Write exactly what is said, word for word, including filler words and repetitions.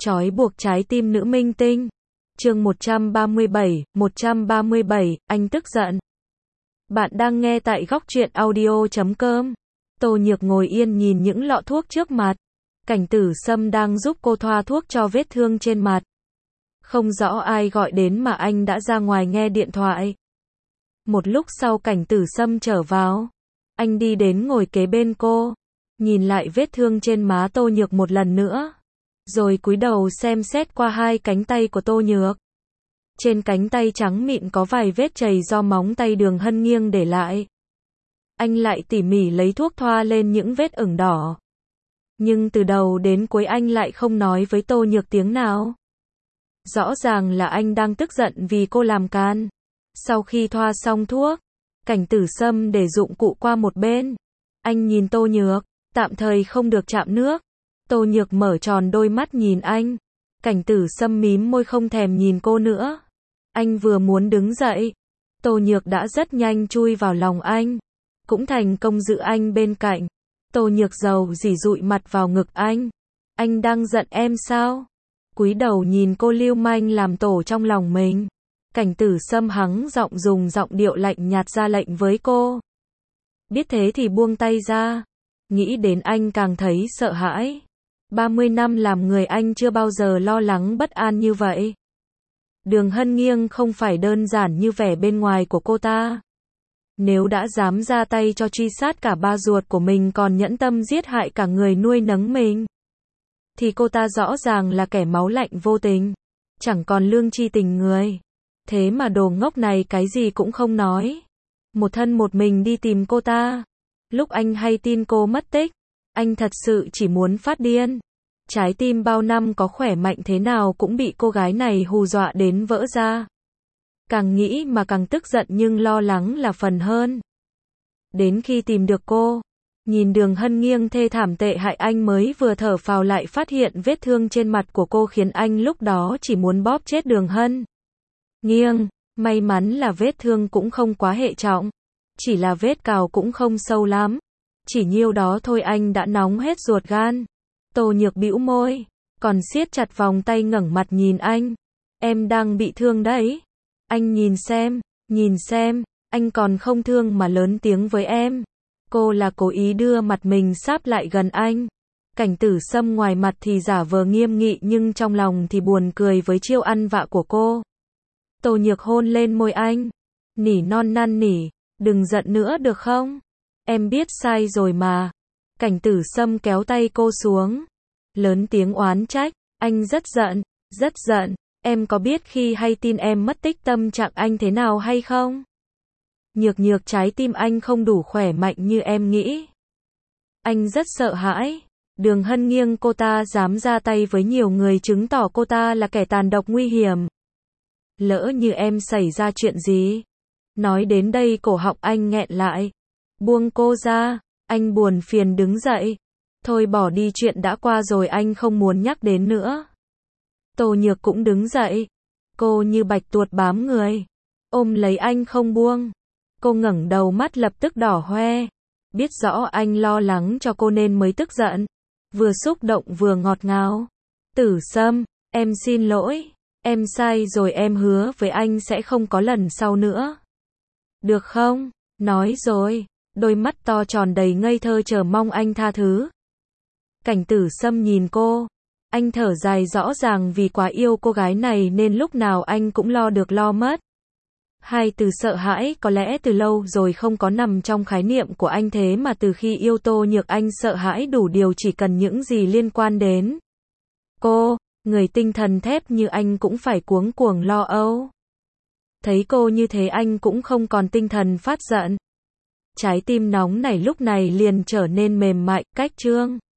Trói buộc trái tim nữ minh tinh. Chương một trăm ba mươi bảy, một trăm ba mươi bảy, anh tức giận. Bạn đang nghe tại góc truyện audio chấm com. Tô Nhược ngồi yên nhìn những lọ thuốc trước mặt. Cảnh Tử Sâm đang giúp cô thoa thuốc cho vết thương trên mặt. Không rõ ai gọi đến mà anh đã ra ngoài nghe điện thoại. Một lúc sau Cảnh Tử Sâm trở vào. Anh đi đến ngồi kế bên cô. Nhìn lại vết thương trên má Tô Nhược một lần nữa. Rồi cúi đầu xem xét qua hai cánh tay của Tô Nhược. Trên cánh tay trắng mịn có vài vết chày do móng tay Đường Hân Nghiêng để lại. Anh lại tỉ mỉ lấy thuốc thoa lên những vết ửng đỏ. Nhưng từ đầu đến cuối anh lại không nói với Tô Nhược tiếng nào. Rõ ràng là anh đang tức giận vì cô làm can. Sau khi thoa xong thuốc, Cảnh Tử Sâm để dụng cụ qua một bên. Anh nhìn Tô Nhược, tạm thời không được chạm nước. Tô Nhược mở tròn đôi mắt nhìn anh. Cảnh Tử Sâm mím môi không thèm nhìn cô nữa. Anh vừa muốn đứng dậy, Tô Nhược đã rất nhanh chui vào lòng anh. Cũng thành công giữ anh bên cạnh. Tô Nhược giàu dỉ dụi mặt vào ngực anh. Anh đang giận em sao? Cúi đầu nhìn cô lưu manh làm tổ trong lòng mình. Cảnh Tử Sâm hắng giọng dùng giọng điệu lạnh nhạt ra lệnh với cô. Biết thế thì buông tay ra. Nghĩ đến anh càng thấy sợ hãi. ba mươi năm làm người anh chưa bao giờ lo lắng bất an như vậy. Đường Hân Nghiêng không phải đơn giản như vẻ bên ngoài của cô ta. Nếu đã dám ra tay cho truy sát cả ba ruột của mình còn nhẫn tâm giết hại cả người nuôi nấng mình, thì cô ta rõ ràng là kẻ máu lạnh vô tình, chẳng còn lương tri tình người. Thế mà đồ ngốc này cái gì cũng không nói. Một thân một mình đi tìm cô ta. Lúc anh hay tin cô mất tích, anh thật sự chỉ muốn phát điên. Trái tim bao năm có khỏe mạnh thế nào cũng bị cô gái này hù dọa đến vỡ ra. Càng nghĩ mà càng tức giận nhưng lo lắng là phần hơn. Đến khi tìm được cô, nhìn Đường Hân Nghiêng thê thảm tệ hại anh mới vừa thở phào lại phát hiện vết thương trên mặt của cô khiến anh lúc đó chỉ muốn bóp chết Đường Hân Nghiêng. May mắn là vết thương cũng không quá hệ trọng. Chỉ là vết cào cũng không sâu lắm. Chỉ nhiêu đó thôi anh đã nóng hết ruột gan. Tô Nhược bĩu môi, còn siết chặt vòng tay ngẩng mặt nhìn anh. Em đang bị thương đấy. Anh nhìn xem, nhìn xem, anh còn không thương mà lớn tiếng với em. Cô là cố ý đưa mặt mình sáp lại gần anh. Cảnh Tử Sâm ngoài mặt thì giả vờ nghiêm nghị nhưng trong lòng thì buồn cười với chiêu ăn vạ của cô. Tô Nhược hôn lên môi anh. Nỉ non năn nỉ, đừng giận nữa được không? Em biết sai rồi mà. Cảnh Tử Sâm kéo tay cô xuống. Lớn tiếng oán trách. Anh rất giận, rất giận. Em có biết khi hay tin em mất tích tâm trạng anh thế nào hay không? Nhược nhược trái tim anh không đủ khỏe mạnh như em nghĩ. Anh rất sợ hãi. Đường Hân Nghiêng cô ta dám ra tay với nhiều người chứng tỏ cô ta là kẻ tàn độc nguy hiểm. Lỡ như em xảy ra chuyện gì? Nói đến đây cổ họng anh nghẹn lại. Buông cô ra. Anh buồn phiền đứng dậy. Thôi bỏ đi chuyện đã qua rồi anh không muốn nhắc đến nữa. Tô Nhược cũng đứng dậy. Cô như bạch tuột bám người. Ôm lấy anh không buông. Cô ngẩng đầu mắt lập tức đỏ hoe. Biết rõ anh lo lắng cho cô nên mới tức giận. Vừa xúc động vừa ngọt ngào. Tử Sâm, em xin lỗi. Em sai rồi em hứa với anh sẽ không có lần sau nữa. Được không? Nói rồi. Đôi mắt to tròn đầy ngây thơ chờ mong anh tha thứ. Cảnh Tử Sâm nhìn cô. Anh thở dài rõ ràng vì quá yêu cô gái này nên lúc nào anh cũng lo được lo mất. Hai từ sợ hãi có lẽ từ lâu rồi không có nằm trong khái niệm của anh thế mà từ khi yêu Tô Nhược anh sợ hãi đủ điều chỉ cần những gì liên quan đến cô, người tinh thần thép như anh cũng phải cuống cuồng lo âu. Thấy cô như thế anh cũng không còn tinh thần phát giận. Trái tim nóng nảy lúc này liền trở nên mềm mại, cách trương.